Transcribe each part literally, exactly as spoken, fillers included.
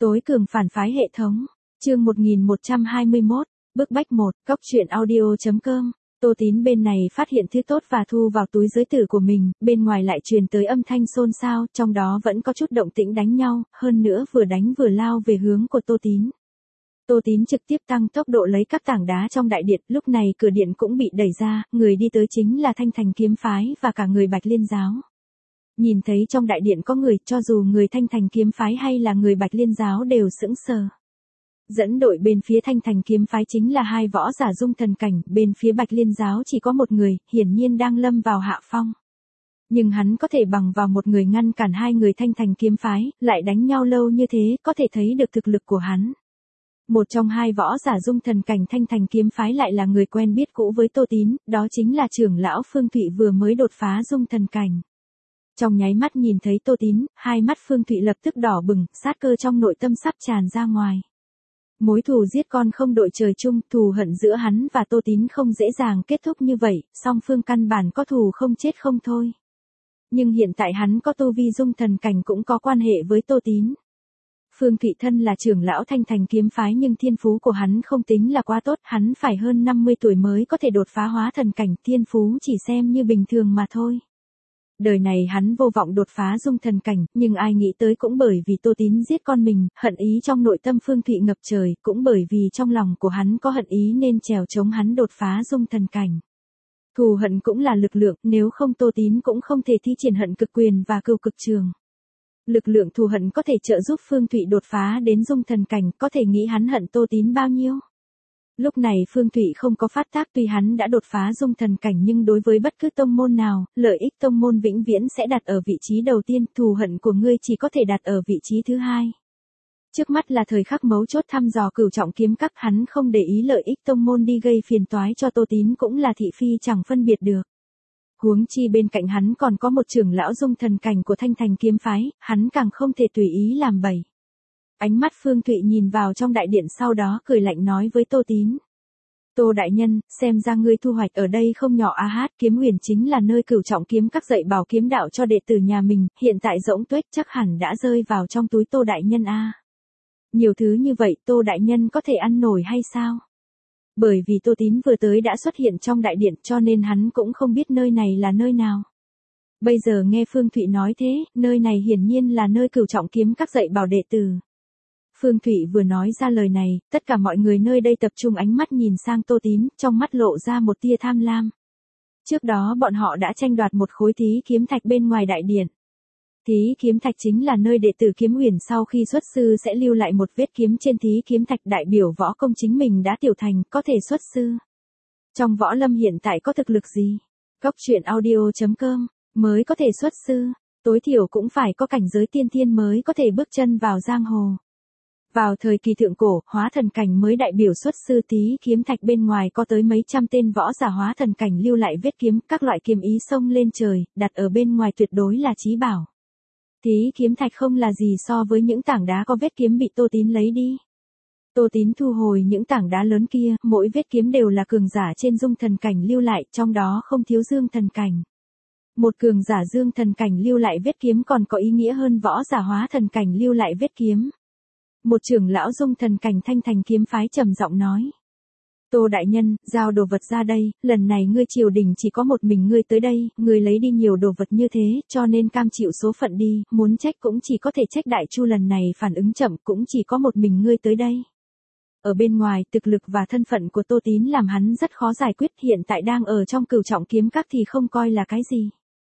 Tối cường phản phái hệ thống. Chương một nghìn một trăm hai mươi mốt, bức bách một, cóc truyện audio chấm com. Tô Tín bên này phát hiện thứ tốt và thu vào túi giới tử của mình, bên ngoài lại truyền tới âm thanh xôn xao, trong đó vẫn có chút động tĩnh đánh nhau, hơn nữa vừa đánh vừa lao về hướng của Tô Tín. Tô Tín trực tiếp tăng tốc độ lấy các tảng đá trong đại điện, lúc này cửa điện cũng bị đẩy ra, người đi tới chính là Thanh Thành kiếm phái và cả người Bạch Liên giáo. Nhìn thấy trong đại điện có người, cho dù người Thanh Thành kiếm phái hay là người Bạch Liên giáo đều sững sờ. Dẫn đội bên phía Thanh Thành kiếm phái chính là hai võ giả dung thần cảnh, bên phía Bạch Liên giáo chỉ có một người, hiển nhiên đang lâm vào hạ phong. Nhưng hắn có thể bằng vào một người ngăn cản hai người Thanh Thành kiếm phái, lại đánh nhau lâu như thế, có thể thấy được thực lực của hắn. Một trong hai võ giả dung thần cảnh Thanh Thành kiếm phái lại là người quen biết cũ với Tô Tín, đó chính là trưởng lão Phương Thụy vừa mới đột phá dung thần cảnh. Trong nháy mắt nhìn thấy Tô Tín, hai mắt Phương Thụy lập tức đỏ bừng, sát cơ trong nội tâm sắp tràn ra ngoài. Mối thù giết con không đội trời chung, thù hận giữa hắn và Tô Tín không dễ dàng kết thúc như vậy, song phương căn bản có thù không chết không thôi. Nhưng hiện tại hắn có tu vi dung thần cảnh cũng có quan hệ với Tô Tín. Phương Thụy thân là trưởng lão Thanh Thành kiếm phái nhưng thiên phú của hắn không tính là quá tốt, hắn phải hơn năm mươi tuổi mới có thể đột phá hóa thần cảnh, thiên phú chỉ xem như bình thường mà thôi. Đời này hắn vô vọng đột phá dung thần cảnh, nhưng ai nghĩ tới cũng bởi vì Tô Tín giết con mình, hận ý trong nội tâm Phương Thụy ngập trời, cũng bởi vì trong lòng của hắn có hận ý nên trèo chống hắn đột phá dung thần cảnh. Thù hận cũng là lực lượng, nếu không Tô Tín cũng không thể thi triển hận cực quyền và cừu cực trường. Lực lượng thù hận có thể trợ giúp Phương Thụy đột phá đến dung thần cảnh, có thể nghĩ hắn hận Tô Tín bao nhiêu. Lúc này Phương Thụy không có phát tác, tuy hắn đã đột phá dung thần cảnh nhưng đối với bất cứ tông môn nào, lợi ích tông môn vĩnh viễn sẽ đặt ở vị trí đầu tiên, thù hận của ngươi chỉ có thể đặt ở vị trí thứ hai. Trước mắt là thời khắc mấu chốt thăm dò cửu trọng kiếm các, hắn không để ý lợi ích tông môn đi gây phiền toái cho Tô Tín cũng là thị phi chẳng phân biệt được. Huống chi bên cạnh hắn còn có một trưởng lão dung thần cảnh của Thanh Thành kiếm phái, hắn càng không thể tùy ý làm bậy. Ánh mắt Phương Thụy nhìn vào trong đại điện, sau đó cười lạnh nói với Tô Tín. Tô đại nhân, xem ra ngươi thu hoạch ở đây không nhỏ a hát, kiếm huyền chính là nơi cửu trọng kiếm các dạy bảo kiếm đạo cho đệ tử nhà mình, hiện tại rỗng tuếch chắc hẳn đã rơi vào trong túi Tô đại nhân a. Nhiều thứ như vậy Tô đại nhân có thể ăn nổi hay sao? Bởi vì Tô Tín vừa tới đã xuất hiện trong đại điện cho nên hắn cũng không biết nơi này là nơi nào. Bây giờ nghe Phương Thụy nói thế, nơi này hiển nhiên là nơi cửu trọng kiếm các dạy bảo đệ tử. Phương Thụy vừa nói ra lời này, tất cả mọi người nơi đây tập trung ánh mắt nhìn sang Tô Tín, trong mắt lộ ra một tia tham lam. Trước đó bọn họ đã tranh đoạt một khối thí kiếm thạch bên ngoài đại điện. Thí kiếm thạch chính là nơi đệ tử kiếm huyền sau khi xuất sư sẽ lưu lại một vết kiếm trên thí kiếm thạch, đại biểu võ công chính mình đã tiểu thành, có thể xuất sư. Trong võ lâm hiện tại có thực lực gì? Cóc truyện audio chấm com, mới có thể xuất sư, tối thiểu cũng phải có cảnh giới tiên thiên mới có thể bước chân vào giang hồ. Vào thời kỳ thượng cổ, hóa thần cảnh mới đại biểu xuất sư, thí kiếm thạch bên ngoài có tới mấy trăm tên võ giả hóa thần cảnh lưu lại vết kiếm, các loại kiếm ý xông lên trời, đặt ở bên ngoài tuyệt đối là chí bảo. Thí kiếm thạch không là gì so với những tảng đá có vết kiếm bị Tô Tín lấy đi. Tô Tín thu hồi những tảng đá lớn kia, mỗi vết kiếm đều là cường giả trên dung thần cảnh lưu lại, trong đó không thiếu dương thần cảnh. Một cường giả dương thần cảnh lưu lại vết kiếm còn có ý nghĩa hơn võ giả hóa thần cảnh lưu lại vết kiếm. Một trưởng lão dung thần cảnh Thanh Thành kiếm phái trầm giọng nói. Tô đại nhân, giao đồ vật ra đây, lần này ngươi triều đình chỉ có một mình ngươi tới đây, ngươi lấy đi nhiều đồ vật như thế, cho nên cam chịu số phận đi, muốn trách cũng chỉ có thể trách Đại Chu lần này phản ứng chậm, cũng chỉ có một mình ngươi tới đây. Ở bên ngoài, thực lực và thân phận của Tô Tín làm hắn rất khó giải quyết, hiện tại đang ở trong cửu trọng kiếm các thì không coi là cái gì.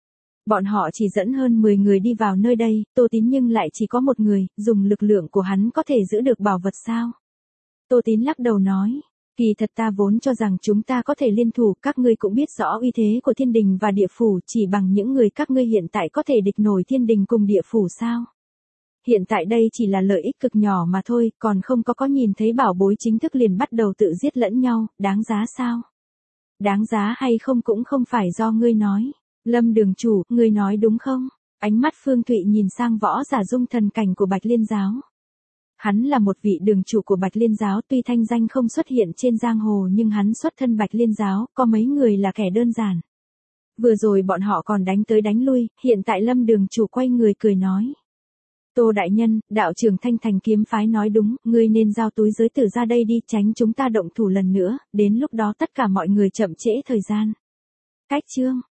Bọn họ chỉ dẫn hơn mười người đi vào nơi đây, Tô Tín nhưng lại chỉ có một người, dùng lực lượng của hắn có thể giữ được bảo vật sao? Tô Tín lắc đầu nói, kỳ thật ta vốn cho rằng chúng ta có thể liên thủ, các ngươi cũng biết rõ uy thế của thiên đình và địa phủ, chỉ bằng những người các ngươi hiện tại có thể địch nổi thiên đình cùng địa phủ sao? Hiện tại đây chỉ là lợi ích cực nhỏ mà thôi, còn không có có nhìn thấy bảo bối chính thức liền bắt đầu tự giết lẫn nhau, đáng giá sao? Đáng giá hay không cũng không phải do ngươi nói. Lâm đường chủ, ngươi nói đúng không? Ánh mắt Phương Thụy nhìn sang võ giả dung thần cảnh của Bạch Liên giáo. Hắn là một vị đường chủ của Bạch Liên giáo, tuy thanh danh không xuất hiện trên giang hồ nhưng hắn xuất thân Bạch Liên giáo, có mấy người là kẻ đơn giản. Vừa rồi bọn họ còn đánh tới đánh lui, hiện tại Lâm đường chủ quay người cười nói. Tô đại nhân, đạo trưởng Thanh Thành kiếm phái nói đúng, ngươi nên giao túi giới tử ra đây đi, tránh chúng ta động thủ lần nữa, đến lúc đó tất cả mọi người chậm trễ thời gian. Cách chương